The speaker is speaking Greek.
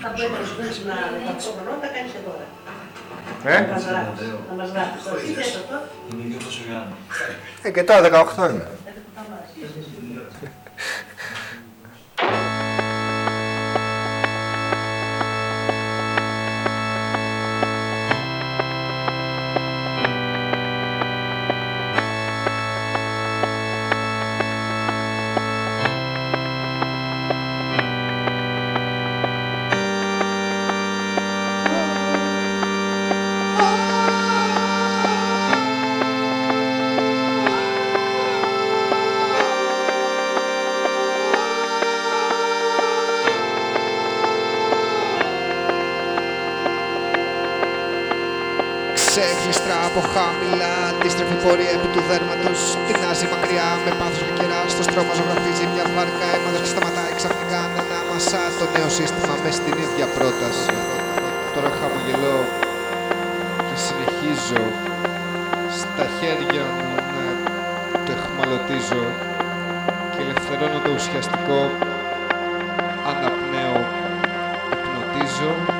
Θα μπορεί να σου δώσει ένα 8 χρονών, θα κάνεις και τώρα. Να μας γράψεις τώρα. Τι θες αυτό? Είναι και όπως ο Γιάννης. Και τώρα 18 είναι. Ξέχλιστρα από χαμηλά, αντίστροφη πορεία επί του δέρματος. Τεινάζει μακριά με πάθος και κερά. Στο στρώμα ζωγραφίζει μια βάρκα αίματος και σταματάει ξαφνικά να ανάμασα το νέο σύστημα μες στην ίδια πρόταση. Τώρα χαμογελώ και συνεχίζω. Στα χέρια μου το εχμαλωτίζω και ελευθερώνω το ουσιαστικό. Αναπνέω, υπνοτίζω.